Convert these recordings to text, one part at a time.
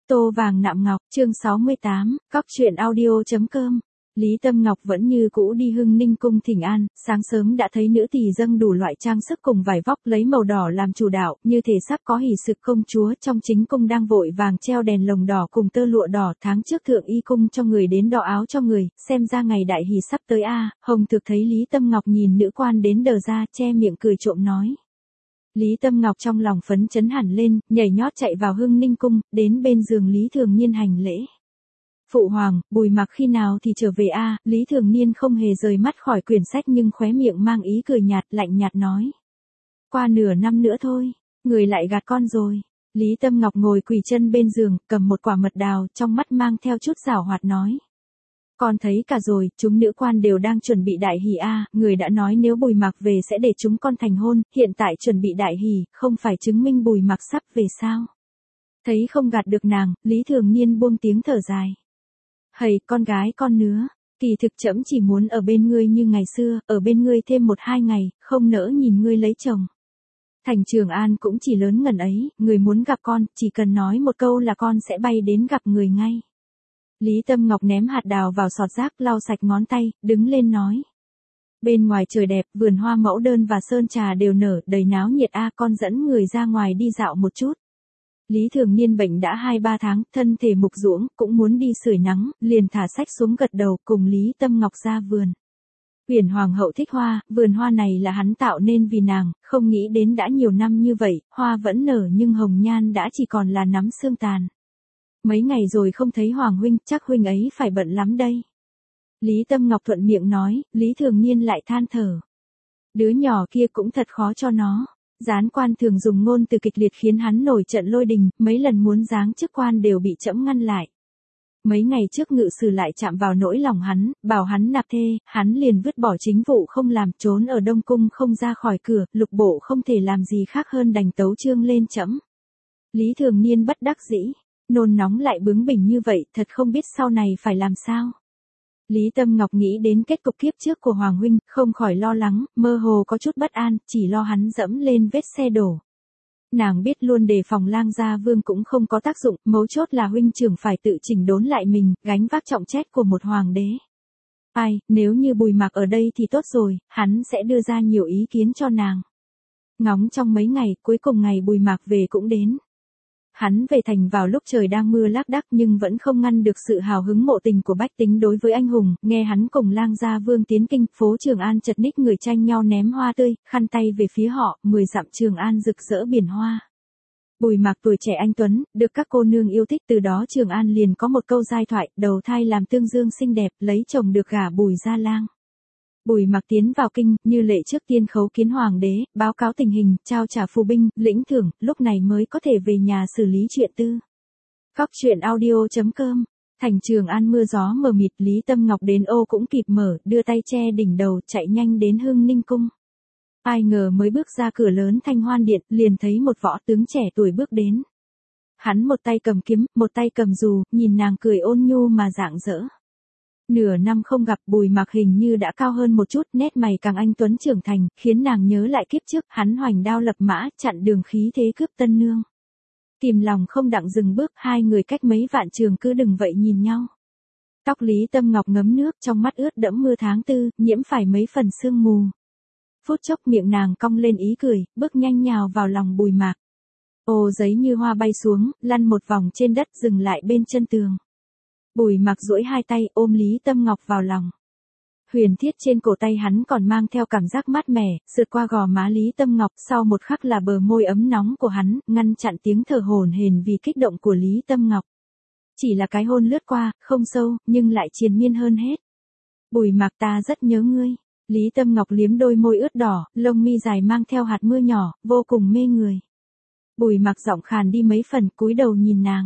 Tô vàng nạm ngọc, chương 68, cóc truyện audio.com. Lý Tâm Ngọc vẫn như cũ đi Hưng Ninh cung thỉnh an, sáng sớm đã thấy nữ tỳ dâng đủ loại trang sức cùng vải vóc lấy màu đỏ làm chủ đạo, như thể sắp có hỷ sự công chúa trong chính cung đang vội vàng treo đèn lồng đỏ cùng tơ lụa đỏ. Tháng trước thượng y cung cho người đến đọ áo cho người, xem ra ngày đại hỷ sắp tới a. Hồng Thực thấy Lý Tâm Ngọc nhìn nữ quan đến đờ ra, che miệng cười trộm nói. Lý Tâm Ngọc trong lòng phấn chấn hẳn lên, nhảy nhót chạy vào Hưng Ninh cung, đến bên giường Lý Thường Niên hành lễ. Phụ hoàng, Bùi Mặc khi nào thì trở về a? Lý Thường Niên không hề rời mắt khỏi quyển sách nhưng khóe miệng mang ý cười nhạt, lạnh nhạt nói. Qua nửa năm nữa thôi, người lại gạt con rồi. Lý Tâm Ngọc ngồi quỳ chân bên giường, cầm một quả mật đào, trong mắt mang theo chút giảo hoạt nói. Con thấy cả rồi, chúng nữ quan đều đang chuẩn bị đại hỷ a, người đã nói nếu Bùi Mặc về sẽ để chúng con thành hôn, hiện tại chuẩn bị đại hỷ, không phải chứng minh Bùi Mặc sắp về sao? Thấy không gạt được nàng, Lý Thường Niên buông tiếng thở dài. Hầy, con gái con nứa, kỳ thực trẫm chỉ muốn ở bên ngươi như ngày xưa, ở bên ngươi thêm 1-2 ngày, không nỡ nhìn ngươi lấy chồng. Thành Trường An cũng chỉ lớn ngần ấy, người muốn gặp con, chỉ cần nói một câu là con sẽ bay đến gặp người ngay. Lý Tâm Ngọc ném hạt đào vào sọt rác, lau sạch ngón tay, đứng lên nói. Bên ngoài trời đẹp, vườn hoa mẫu đơn và sơn trà đều nở, đầy náo nhiệt a, con dẫn người ra ngoài đi dạo một chút. Lý Thường Niên bệnh đã 2-3 tháng, thân thể mục ruỗng, cũng muốn đi sưởi nắng, liền thả sách xuống gật đầu cùng Lý Tâm Ngọc ra vườn. Huyền Hoàng hậu thích hoa, vườn hoa này là hắn tạo nên vì nàng, không nghĩ đến đã nhiều năm như vậy, hoa vẫn nở nhưng hồng nhan đã chỉ còn là nắm xương tàn. Mấy ngày rồi không thấy Hoàng huynh, chắc huynh ấy phải bận lắm đây. Lý Tâm Ngọc thuận miệng nói, Lý Thường Niên lại than thở. Đứa nhỏ kia cũng thật khó cho nó. Gián quan thường dùng ngôn từ kịch liệt khiến hắn nổi trận lôi đình, mấy lần muốn giáng chức quan đều bị trẫm ngăn lại. Mấy ngày trước ngự sử lại chạm vào nỗi lòng hắn, bảo hắn nạp thê, hắn liền vứt bỏ chính vụ không làm, trốn ở Đông Cung không ra khỏi cửa, lục bộ không thể làm gì khác hơn đành tấu chương lên trẫm. Lý Thường Niên bất đắc dĩ, nôn nóng lại bướng bỉnh như vậy, thật không biết sau này phải làm sao. Lý Tâm Ngọc nghĩ đến kết cục kiếp trước của Hoàng huynh, không khỏi lo lắng, mơ hồ có chút bất an, chỉ lo hắn dẫm lên vết xe đổ. Nàng biết luôn đề phòng Lang Gia Vương cũng không có tác dụng, mấu chốt là huynh trưởng phải tự chỉnh đốn lại mình, gánh vác trọng trách của một hoàng đế. Ai, nếu như Bùi Mặc ở đây thì tốt rồi, hắn sẽ đưa ra nhiều ý kiến cho nàng. Ngóng trong mấy ngày, cuối cùng ngày Bùi Mặc về cũng đến. Hắn về thành vào lúc trời đang mưa lác đác nhưng vẫn không ngăn được sự hào hứng mộ tình của bách tính đối với anh hùng, nghe hắn cùng Lang Gia Vương tiến kinh, phố Trường An chật ních người tranh nhau ném hoa tươi, khăn tay về phía họ, 10 dặm Trường An rực rỡ biển hoa. Bùi Mặc tuổi trẻ anh tuấn, được các cô nương yêu thích, từ đó Trường An liền có một câu giai thoại, đầu thai làm tương dương xinh đẹp, lấy chồng được gả Bùi gia lang. Bùi Mặc tiến vào kinh, như lệ trước tiên khấu kiến hoàng đế, báo cáo tình hình, trao trả phù binh, lĩnh thưởng, lúc này mới có thể về nhà xử lý chuyện tư. Cóc truyện audio.com. Thành Trường An mưa gió mờ mịt, Lý Tâm Ngọc đến ô cũng kịp mở, đưa tay che đỉnh đầu, chạy nhanh đến Hưng Ninh cung. Ai ngờ mới bước ra cửa lớn Thanh Hoan điện, liền thấy một võ tướng trẻ tuổi bước đến. Hắn một tay cầm kiếm, một tay cầm dù, nhìn nàng cười ôn nhu mà rạng rỡ. Nửa năm không gặp, Bùi Mặc hình như đã cao hơn một chút, nét mày càng anh tuấn trưởng thành, khiến nàng nhớ lại kiếp trước, hắn hoành đao lập mã, chặn đường khí thế cướp tân nương. Kìm lòng không đặng dừng bước, hai người cách mấy vạn trường cứ đừng vậy nhìn nhau. Tóc Lý Tâm Ngọc ngấm nước, trong mắt ướt đẫm mưa tháng tư, nhiễm phải mấy phần sương mù. Phút chốc miệng nàng cong lên ý cười, bước nhanh nhào vào lòng Bùi Mặc. Ô giấy như hoa bay xuống, lăn một vòng trên đất dừng lại bên chân tường. Bùi Mặc duỗi hai tay ôm Lý Tâm Ngọc vào lòng. Huyền thiết trên cổ tay hắn còn mang theo cảm giác mát mẻ, sượt qua gò má Lý Tâm Ngọc, sau một khắc là bờ môi ấm nóng của hắn, ngăn chặn tiếng thở hổn hển vì kích động của Lý Tâm Ngọc. Chỉ là cái hôn lướt qua, không sâu, nhưng lại triền miên hơn hết. Bùi Mặc, ta rất nhớ ngươi. Lý Tâm Ngọc liếm đôi môi ướt đỏ, lông mi dài mang theo hạt mưa nhỏ, vô cùng mê người. Bùi Mặc giọng khàn đi mấy phần, cúi đầu nhìn nàng.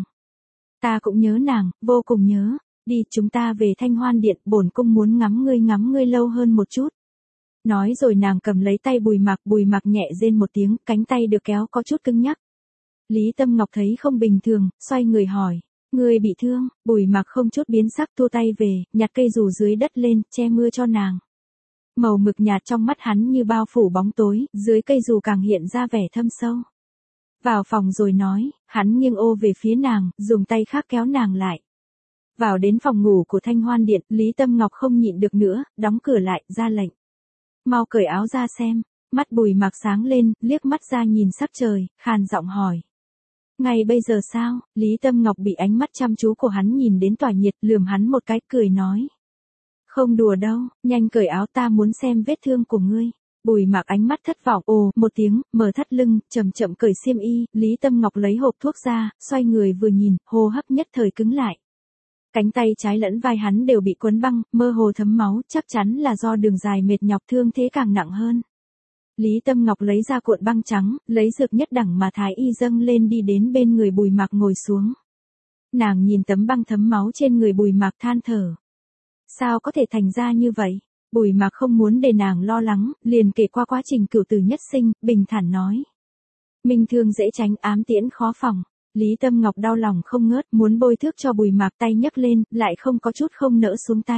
Ta cũng nhớ nàng, vô cùng nhớ. Đi, chúng ta về Thanh Hoan điện, bổn cung muốn ngắm ngươi lâu hơn một chút. Nói rồi nàng cầm lấy tay Bùi Mặc nhẹ rên một tiếng, cánh tay được kéo có chút cứng nhắc. Lý Tâm Ngọc thấy không bình thường, xoay người hỏi, ngươi bị thương? Bùi Mặc không chút biến sắc, tua tay về, nhặt cây dù dưới đất lên, che mưa cho nàng. Màu mực nhạt trong mắt hắn như bao phủ bóng tối, dưới cây dù càng hiện ra vẻ thâm sâu. Vào phòng rồi nói, hắn nghiêng ô về phía nàng, dùng tay khác kéo nàng lại. Vào đến phòng ngủ của Thanh Hoan Điện, Lý Tâm Ngọc không nhịn được nữa, đóng cửa lại, ra lệnh. Mau cởi áo ra xem, mắt Bùi Mạc sáng lên, liếc mắt ra nhìn sắc trời, khàn giọng hỏi. Ngay bây giờ sao? Lý Tâm Ngọc bị ánh mắt chăm chú của hắn nhìn đến tỏa nhiệt, lườm hắn một cái, cười nói. Không đùa đâu, nhanh cởi áo, ta muốn xem vết thương của ngươi. Bùi Mạc ánh mắt thất vọng, ồ, một tiếng, mở thắt lưng, chậm chậm cởi xiêm y, Lý Tâm Ngọc lấy hộp thuốc ra, xoay người vừa nhìn, hô hấp nhất thời cứng lại. Cánh tay trái lẫn vai hắn đều bị quấn băng, mơ hồ thấm máu, chắc chắn là do đường dài mệt nhọc, thương thế càng nặng hơn. Lý Tâm Ngọc lấy ra cuộn băng trắng, lấy dược nhất đẳng mà thái y dâng lên, đi đến bên người Bùi Mạc ngồi xuống. Nàng nhìn tấm băng thấm máu trên người Bùi Mạc than thở. Sao có thể thành ra như vậy? Bùi Mạc không muốn để nàng lo lắng, liền kể qua quá trình cửu tử nhất sinh, bình thản nói. Minh thương dễ tránh, ám tiễn khó phòng. Lý Tâm Ngọc đau lòng không ngớt, muốn bôi thuốc cho Bùi Mạc, tay nhấc lên, lại không có chút không nỡ xuống tay.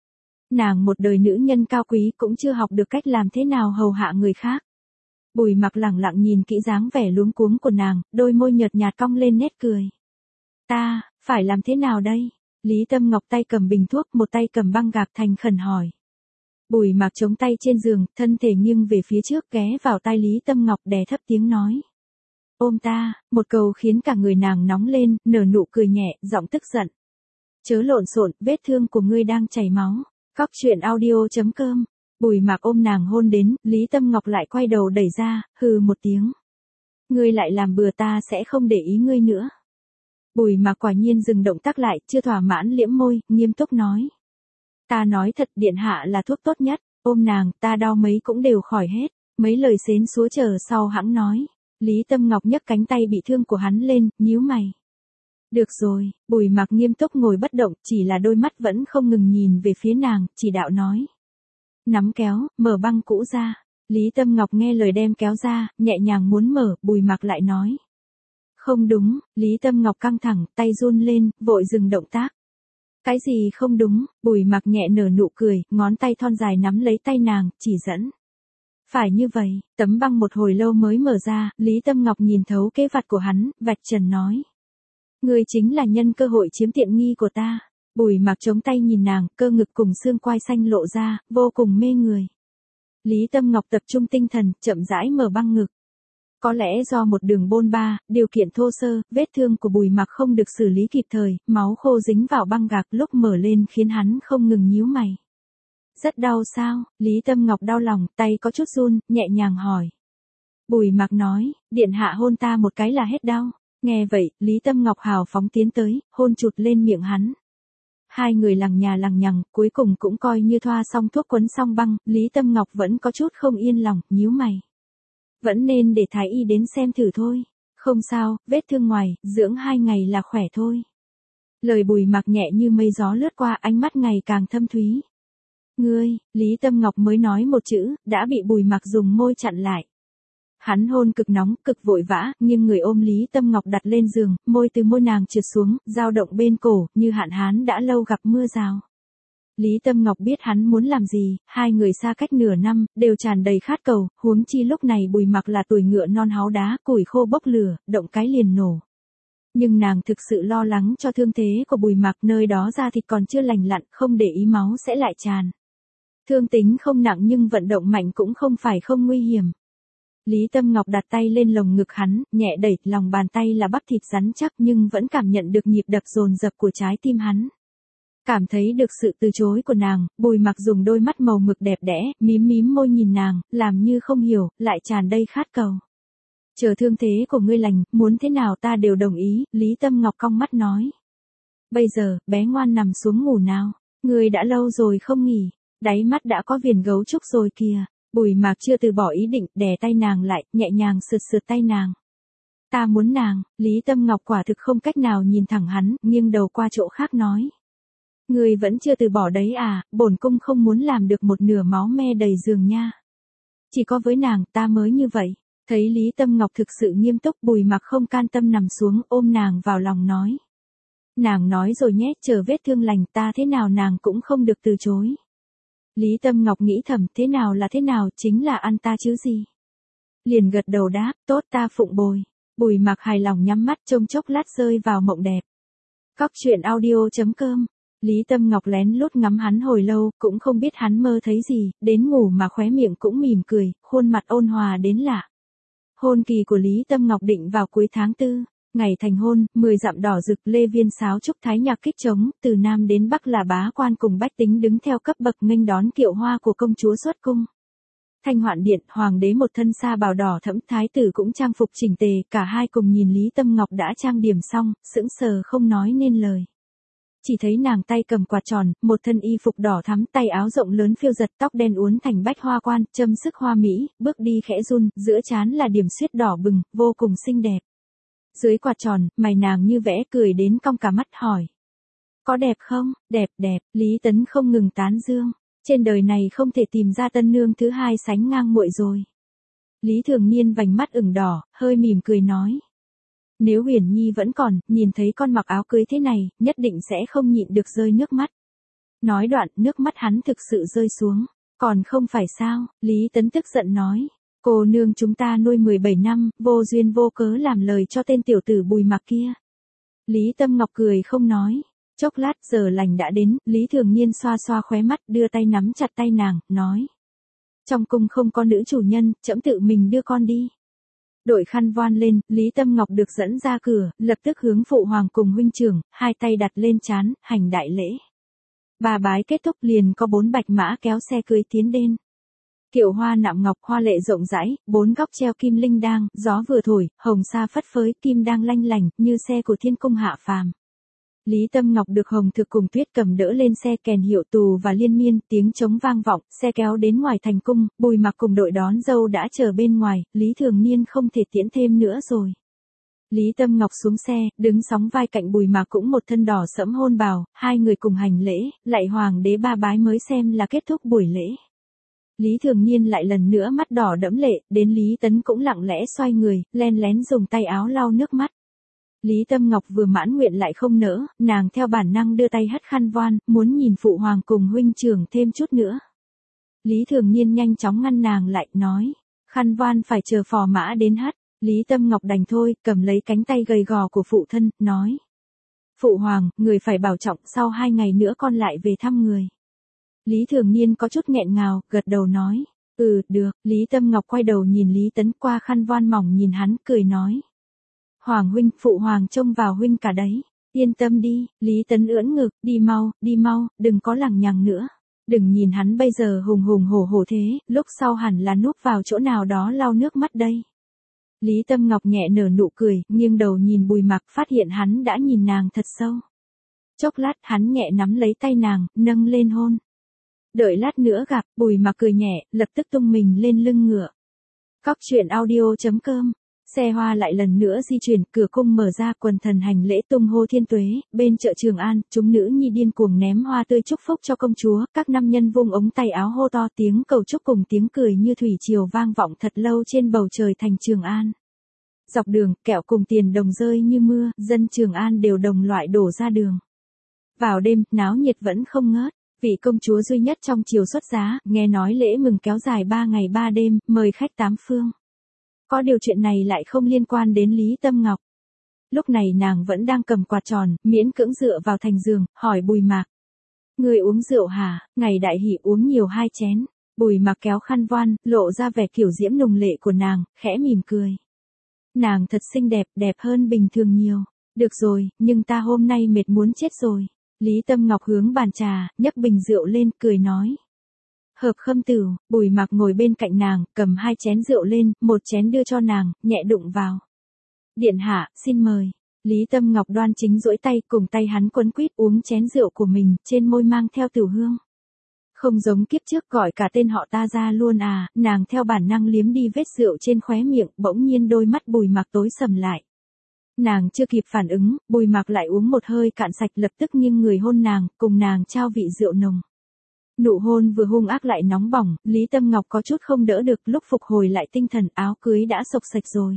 Nàng một đời nữ nhân cao quý cũng chưa học được cách làm thế nào hầu hạ người khác. Bùi Mạc lẳng lặng nhìn kỹ dáng vẻ luống cuống của nàng, đôi môi nhợt nhạt cong lên nét cười. Ta, phải làm thế nào đây? Lý Tâm Ngọc tay cầm bình thuốc, một tay cầm băng gạc, thành khẩn hỏi. Bùi Mạc chống tay trên giường, thân thể nghiêng về phía trước, ghé vào tai Lý Tâm Ngọc, đè thấp tiếng nói. Ôm ta, một câu khiến cả người nàng nóng lên, nở nụ cười nhẹ, giọng tức giận. Chớ lộn xộn, vết thương của ngươi đang chảy máu. Cóc truyện audio.com. Bùi Mạc ôm nàng hôn đến, Lý Tâm Ngọc lại quay đầu đẩy ra, hừ một tiếng. Ngươi lại làm bừa, ta sẽ không để ý ngươi nữa. Bùi Mạc quả nhiên dừng động tác lại, chưa thỏa mãn liễm môi, nghiêm túc nói. Ta nói thật, điện hạ là thuốc tốt nhất, ôm nàng, ta đau mấy cũng đều khỏi hết. Mấy lời xến xúa chờ sau hãng nói. Lý Tâm Ngọc nhấc cánh tay bị thương của hắn lên, nhíu mày. Được rồi, Bùi Mạc nghiêm túc ngồi bất động, chỉ là đôi mắt vẫn không ngừng nhìn về phía nàng, chỉ đạo nói. Nắm kéo, mở băng cũ ra. Lý Tâm Ngọc nghe lời đem kéo ra, nhẹ nhàng muốn mở, Bùi Mạc lại nói. Không đúng, Lý Tâm Ngọc căng thẳng, tay run lên, vội dừng động tác. Cái gì không đúng? Bùi Mạc nhẹ nở nụ cười, ngón tay thon dài nắm lấy tay nàng, chỉ dẫn. Phải như vậy, tấm băng một hồi lâu mới mở ra, Lý Tâm Ngọc nhìn thấu kế vặt của hắn, vạch trần nói. Ngươi chính là nhân cơ hội chiếm tiện nghi của ta. Bùi Mạc chống tay nhìn nàng, cơ ngực cùng xương quai xanh lộ ra, vô cùng mê người. Lý Tâm Ngọc tập trung tinh thần, chậm rãi mở băng ngực. Có lẽ do một đường bôn ba, điều kiện thô sơ, vết thương của Bùi Mạc không được xử lý kịp thời, máu khô dính vào băng gạc, lúc mở lên khiến hắn không ngừng nhíu mày. Rất đau sao? Lý Tâm Ngọc đau lòng, tay có chút run, nhẹ nhàng hỏi. Bùi Mạc nói, điện hạ hôn ta một cái là hết đau. Nghe vậy, Lý Tâm Ngọc hào phóng tiến tới, hôn chụt lên miệng hắn. Hai người lằng nhà lằng nhằng, cuối cùng cũng coi như thoa xong thuốc quấn xong băng, Lý Tâm Ngọc vẫn có chút không yên lòng, nhíu mày. Vẫn nên để thái y đến xem thử thôi. Không sao, vết thương ngoài, dưỡng 2 ngày là khỏe thôi. Lời Bùi Mạc nhẹ như mây gió lướt qua, ánh mắt ngày càng thâm thúy. Ngươi, Lý Tâm Ngọc mới nói một chữ, đã bị Bùi Mạc dùng môi chặn lại. Hắn hôn cực nóng, cực vội vã, nhưng người ôm Lý Tâm Ngọc đặt lên giường, môi từ môi nàng trượt xuống, dao động bên cổ, như hạn hán đã lâu gặp mưa rào. Lý Tâm Ngọc biết hắn muốn làm gì, hai người xa cách nửa năm, đều tràn đầy khát cầu, huống chi lúc này Bùi Mạc là tuổi ngựa non háu đá, củi khô bốc lửa, động cái liền nổ. Nhưng nàng thực sự lo lắng cho thương thế của Bùi Mạc, nơi đó da thịt còn chưa lành lặn, không để ý máu sẽ lại tràn. Thương tính không nặng nhưng vận động mạnh cũng không phải không nguy hiểm. Lý Tâm Ngọc đặt tay lên lồng ngực hắn, nhẹ đẩy, lòng bàn tay là bắp thịt rắn chắc nhưng vẫn cảm nhận được nhịp đập dồn dập của trái tim hắn. Cảm thấy được sự từ chối của nàng, Bùi Mạc dùng đôi mắt màu mực đẹp đẽ, mím mím môi nhìn nàng, làm như không hiểu, lại tràn đầy khát cầu. Chờ thương thế của ngươi lành, muốn thế nào ta đều đồng ý, Lý Tâm Ngọc cong mắt nói. Bây giờ, bé ngoan nằm xuống ngủ nào, ngươi đã lâu rồi không nghỉ, đáy mắt đã có viền gấu trúc rồi kìa. Bùi Mạc chưa từ bỏ ý định, đè tay nàng lại, nhẹ nhàng sượt sượt tay nàng. Ta muốn nàng, Lý Tâm Ngọc quả thực không cách nào nhìn thẳng hắn, nghiêng đầu qua chỗ khác nói. Ngươi vẫn chưa từ bỏ đấy à, bổn cung không muốn làm được một nửa máu me đầy giường nha. Chỉ có với nàng, ta mới như vậy. Thấy Lý Tâm Ngọc thực sự nghiêm túc, Bùi Mạc không can tâm nằm xuống, ôm nàng vào lòng nói. Nàng nói rồi nhé, chờ vết thương lành ta thế nào nàng cũng không được từ chối. Lý Tâm Ngọc nghĩ thầm, thế nào là thế nào, chính là ăn ta chứ gì. Liền gật đầu đáp, tốt ta phụng bồi. Bùi Mạc hài lòng nhắm mắt trông chốc lát rơi vào mộng đẹp. Cóc truyện audio.com. Lý Tâm Ngọc lén lút ngắm hắn hồi lâu, cũng không biết hắn mơ thấy gì, đến ngủ mà khóe miệng cũng mỉm cười, khuôn mặt ôn hòa đến lạ. Hôn kỳ của Lý Tâm Ngọc định vào cuối tháng 4, ngày thành hôn, 10 dặm đỏ rực lê viên sáo trúc thái nhạc kích trống, từ Nam đến Bắc là bá quan cùng bách tính đứng theo cấp bậc nghênh đón kiệu hoa của công chúa xuất cung. Thanh Hoạn điện, hoàng đế một thân sa bào đỏ thẫm, thái tử cũng trang phục chỉnh tề, cả hai cùng nhìn Lý Tâm Ngọc đã trang điểm xong, sững sờ không nói nên lời. Chỉ thấy nàng tay cầm quạt tròn, một thân y phục đỏ thắm, tay áo rộng lớn phiêu giật, tóc đen uốn thành bách hoa quan, châm sức hoa mỹ, bước đi khẽ run, giữa trán là điểm xuyết đỏ bừng, vô cùng xinh đẹp. Dưới quạt tròn, mày nàng như vẽ cười đến cong cả mắt hỏi. Có đẹp không? Đẹp, đẹp, Lý Tấn không ngừng tán dương. Trên đời này không thể tìm ra tân nương thứ hai sánh ngang muội rồi. Lý Thường Niên vành mắt ửng đỏ, hơi mỉm cười nói. Nếu Huyền Nhi vẫn còn, nhìn thấy con mặc áo cưới thế này, nhất định sẽ không nhịn được rơi nước mắt. Nói đoạn, nước mắt hắn thực sự rơi xuống. Còn không phải sao, Lý Tấn tức giận nói. Cô nương chúng ta nuôi 17 năm, vô duyên vô cớ làm lời cho tên tiểu tử Bùi Mạc kia. Lý Tâm Ngọc cười không nói. Chốc lát giờ lành đã đến, Lý Thường Niên xoa xoa khóe mắt, đưa tay nắm chặt tay nàng, nói. Trong cung không có nữ chủ nhân, trẫm tự mình đưa con đi. Đội khăn voan lên, Lý Tâm Ngọc được dẫn ra cửa, lập tức hướng phụ hoàng cùng huynh trưởng, hai tay đặt lên trán, hành đại lễ. Bà bái kết thúc liền có 4 bạch mã kéo xe cưới tiến đến. Kiệu hoa nạm ngọc hoa lệ rộng rãi, 4 góc treo kim linh đang, gió vừa thổi, hồng sa phất phới, kim đang lanh lành, như xe của thiên cung hạ phàm. Lý Tâm Ngọc được Hồng Thực cùng Tuyết cầm đỡ lên xe, kèn hiệu tù và liên miên, tiếng trống vang vọng, xe kéo đến ngoài thành cung, Bùi Mạc cùng đội đón dâu đã chờ bên ngoài, Lý Thường Niên không thể tiễn thêm nữa rồi. Lý Tâm Ngọc xuống xe, đứng sóng vai cạnh Bùi Mạc cũng một thân đỏ sẫm hôn bào, hai người cùng hành lễ, lạy hoàng đế ba bái mới xem là kết thúc buổi lễ. Lý Thường Niên lại lần nữa mắt đỏ đẫm lệ, đến Lý Tấn cũng lặng lẽ xoay người, len lén dùng tay áo lau nước mắt. Lý Tâm Ngọc vừa mãn nguyện lại không nỡ, nàng theo bản năng đưa tay hất khăn voan, muốn nhìn phụ hoàng cùng huynh trưởng thêm chút nữa. Lý Thường Niên nhanh chóng ngăn nàng lại, nói, khăn voan phải chờ phò mã đến hất. Lý Tâm Ngọc đành thôi, cầm lấy cánh tay gầy gò của phụ thân, nói. Phụ hoàng, người phải bảo trọng, sau 2 ngày nữa con lại về thăm người. Lý Thường Niên có chút nghẹn ngào, gật đầu nói, được, Lý Tâm Ngọc quay đầu nhìn Lý Tấn qua khăn voan mỏng nhìn hắn, cười nói. Hoàng huynh, phụ hoàng trông vào huynh cả đấy, yên tâm đi, Lý Tấn ưỡn ngực, đi mau, đừng có lằng nhằng nữa. Đừng nhìn hắn bây giờ hùng hùng hổ hổ thế, lúc sau hẳn là núp vào chỗ nào đó lau nước mắt đây. Lý Tâm Ngọc nhẹ nở nụ cười, nghiêng đầu nhìn Bùi Mạc, phát hiện hắn đã nhìn nàng thật sâu. Chốc lát hắn nhẹ nắm lấy tay nàng, nâng lên hôn. Đợi lát nữa gặp, Bùi Mạc cười nhẹ, lập tức tung mình lên lưng ngựa. Cóc truyện audio.com. Xe hoa lại lần nữa di chuyển, cửa cung mở ra, quần thần hành lễ tung hô thiên tuế, bên chợ Trường An, chúng nữ nhi điên cuồng ném hoa tươi chúc phúc cho công chúa, các nam nhân vung ống tay áo hô to, tiếng cầu chúc cùng tiếng cười như thủy triều vang vọng thật lâu trên bầu trời thành Trường An. Dọc đường, kẹo cùng tiền đồng rơi như mưa, dân Trường An đều đồng loại đổ ra đường. Vào đêm, náo nhiệt vẫn không ngớt. Vị công chúa duy nhất trong triều xuất giá, nghe nói lễ mừng kéo dài 3 ngày 3 đêm, mời khách 8 phương. Có điều chuyện này lại không liên quan đến Lý Tâm Ngọc. Lúc này nàng vẫn đang cầm quạt tròn, miễn cưỡng dựa vào thành giường, hỏi Bùi Mạc. Người uống rượu hả? Ngày đại hỷ uống nhiều 2 chén. Bùi Mạc kéo khăn voan, lộ ra vẻ kiểu diễm nùng lệ của nàng, khẽ mỉm cười. Nàng thật xinh đẹp, đẹp hơn bình thường nhiều. Được rồi, nhưng ta hôm nay mệt muốn chết rồi. Lý Tâm Ngọc hướng bàn trà, nhấc bình rượu lên, cười nói. Hợp khâm tửu, Bùi Mạc ngồi bên cạnh nàng, cầm 2 chén rượu lên, một chén đưa cho nàng, nhẹ đụng vào. Điện hạ, xin mời. Lý Tâm Ngọc đoan chính duỗi tay, cùng tay hắn quấn quýt uống chén rượu của mình, trên môi mang theo tửu hương. Không giống kiếp trước gọi cả tên họ ta ra luôn à, nàng theo bản năng liếm đi vết rượu trên khóe miệng, bỗng nhiên đôi mắt Bùi Mạc tối sầm lại. Nàng chưa kịp phản ứng, Bùi Mạc lại uống một hơi cạn sạch, lập tức nghiêng người hôn nàng, cùng nàng trao vị rượu nồng. Nụ hôn vừa hung ác lại nóng bỏng, Lý Tâm Ngọc có chút không đỡ được, lúc phục hồi lại tinh thần, áo cưới đã xộc xạch rồi.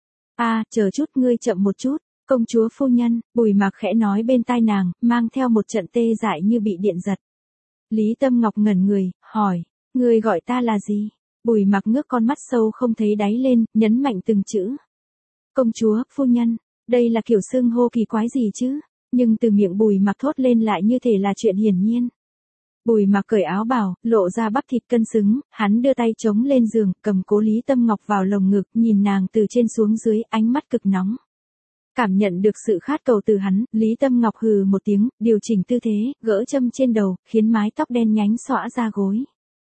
Chờ chút, ngươi chậm một chút, công chúa phu nhân, Bùi Mạc khẽ nói bên tai nàng, mang theo một trận tê dại như bị điện giật. Lý Tâm Ngọc ngẩn người, hỏi, ngươi gọi ta là gì? Bùi Mạc ngước con mắt sâu không thấy đáy lên, nhấn mạnh từng chữ. Công chúa, phu nhân, đây là kiểu xưng hô kỳ quái gì chứ? Nhưng từ miệng Bùi Mặc thốt lên lại như thể là chuyện hiển nhiên. Bùi Mặc cởi áo bào, lộ ra bắp thịt cân xứng, hắn đưa tay chống lên giường, cầm cố Lý Tâm Ngọc vào lồng ngực, nhìn nàng từ trên xuống dưới, ánh mắt cực nóng. Cảm nhận được sự khát cầu từ hắn, Lý Tâm Ngọc hừ một tiếng, điều chỉnh tư thế, gỡ châm trên đầu, khiến mái tóc đen nhánh xõa ra gối.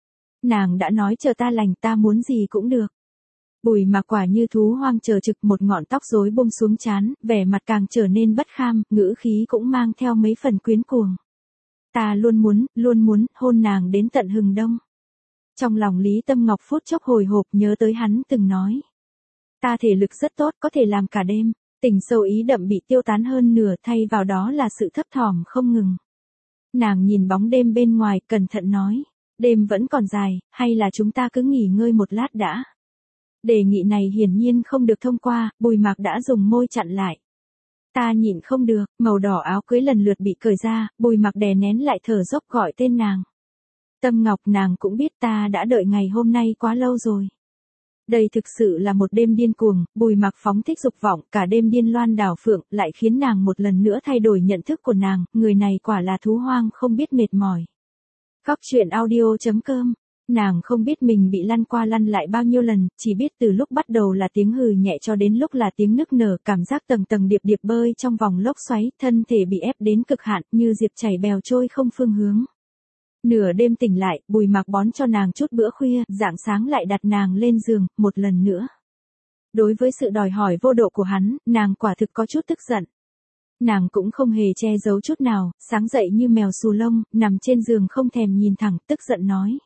Nàng đã nói chờ ta lành, ta muốn gì cũng được. Bùi Mặc quả như thú hoang chờ trực, một ngọn tóc rối buông xuống trán, vẻ mặt càng trở nên bất kham, ngữ khí cũng mang theo mấy phần quyến cuồng. Ta luôn muốn, hôn nàng đến tận hừng đông. Trong lòng Lý Tâm Ngọc phút chốc hồi hộp nhớ tới hắn từng nói. Ta thể lực rất tốt, có thể làm cả đêm. Tình sâu ý đậm bị tiêu tán hơn nửa, thay vào đó là sự thấp thỏm không ngừng. Nàng nhìn bóng đêm bên ngoài, cẩn thận nói. Đêm vẫn còn dài, hay là chúng ta cứ nghỉ ngơi một lát đã. Đề nghị này hiển nhiên không được thông qua, Bùi Mặc đã dùng môi chặn lại. Ta nhịn không được, màu đỏ áo cưới lần lượt bị cởi ra, Bùi Mặc đè nén lại thở dốc gọi tên nàng. Tâm Ngọc, nàng cũng biết ta đã đợi ngày hôm nay quá lâu rồi. Đây thực sự là một đêm điên cuồng, Bùi Mặc phóng thích dục vọng, cả đêm điên loan đảo phượng, lại khiến nàng một lần nữa thay đổi nhận thức của nàng, người này quả là thú hoang không biết mệt mỏi. Góc truyện audio.com. Nàng không biết mình bị lăn qua lăn lại bao nhiêu lần, chỉ biết từ lúc bắt đầu là tiếng hừ nhẹ cho đến lúc là tiếng nức nở, cảm giác tầng tầng điệp điệp bơi trong vòng lốc xoáy, thân thể bị ép đến cực hạn, như diệp chảy bèo trôi không phương hướng. Nửa đêm tỉnh lại, Bùi Mặc bón cho nàng chút bữa khuya, rạng sáng lại đặt nàng lên giường, một lần nữa. Đối với sự đòi hỏi vô độ của hắn, nàng quả thực có chút tức giận. Nàng cũng không hề che giấu chút nào, sáng dậy như mèo xù lông, nằm trên giường không thèm nhìn thẳng, tức giận nói.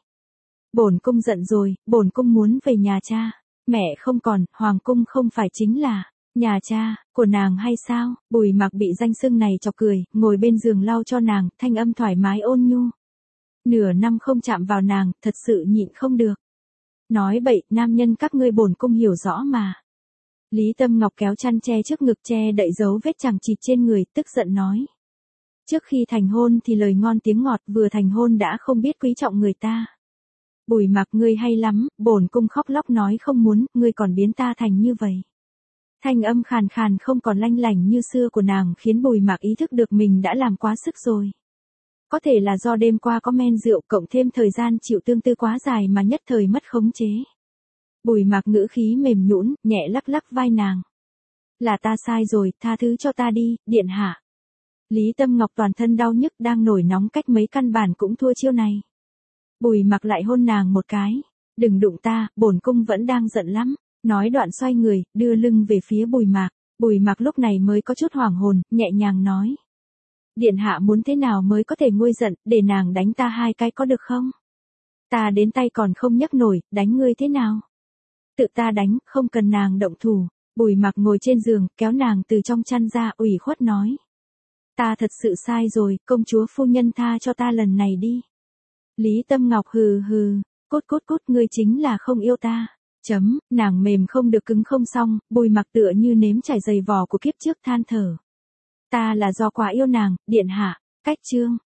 Bổn cung giận rồi, bổn cung muốn về nhà cha. Mẹ không còn, hoàng cung không phải chính là nhà cha của nàng hay sao? Bùi Mặc bị danh xưng này chọc cười, ngồi bên giường lau cho nàng, thanh âm thoải mái ôn nhu. Nửa năm không chạm vào nàng, thật sự nhịn không được. Nói bậy, nam nhân các ngươi bổn cung hiểu rõ mà. Lý Tâm Ngọc kéo chăn che trước ngực, che đậy dấu vết chằng chịt trên người, tức giận nói. Trước khi thành hôn thì lời ngon tiếng ngọt, vừa thành hôn đã không biết quý trọng người ta. Bùi Mặc, ngươi hay lắm, bổn cung khóc lóc nói không muốn, ngươi còn biến ta thành như vậy. Thanh âm khàn khàn không còn lanh lảnh như xưa của nàng khiến Bùi Mặc ý thức được mình đã làm quá sức rồi. Có thể là do đêm qua có men rượu cộng thêm thời gian chịu tương tư quá dài mà nhất thời mất khống chế. Bùi Mặc ngữ khí mềm nhũn, nhẹ lắc lắc vai nàng. Là ta sai rồi, tha thứ cho ta đi, điện hạ. Lý Tâm Ngọc toàn thân đau nhức đang nổi nóng cách mấy căn bản cũng thua chiêu này. Bùi Mặc lại hôn nàng một cái. Đừng đụng ta, bổn cung vẫn đang giận lắm. Nói đoạn xoay người, đưa lưng về phía Bùi Mặc. Bùi Mặc lúc này mới có chút hoảng hồn, nhẹ nhàng nói. Điện hạ muốn thế nào mới có thể nguôi giận, để nàng đánh ta 2 cái có được không? Ta đến tay còn không nhấc nổi, đánh ngươi thế nào? Tự ta đánh, không cần nàng động thủ. Bùi Mặc ngồi trên giường, kéo nàng từ trong chăn ra, ủy khuất nói. Ta thật sự sai rồi, công chúa phu nhân tha cho ta lần này đi. Lý Tâm Ngọc hừ hừ, cút cút cút, ngươi chính là không yêu ta. Nàng mềm không được cứng không xong, Bùi Mặc tựa như nếm trải dày vò của kiếp trước than thở. Ta là do quá yêu nàng, điện hạ. Cách chương.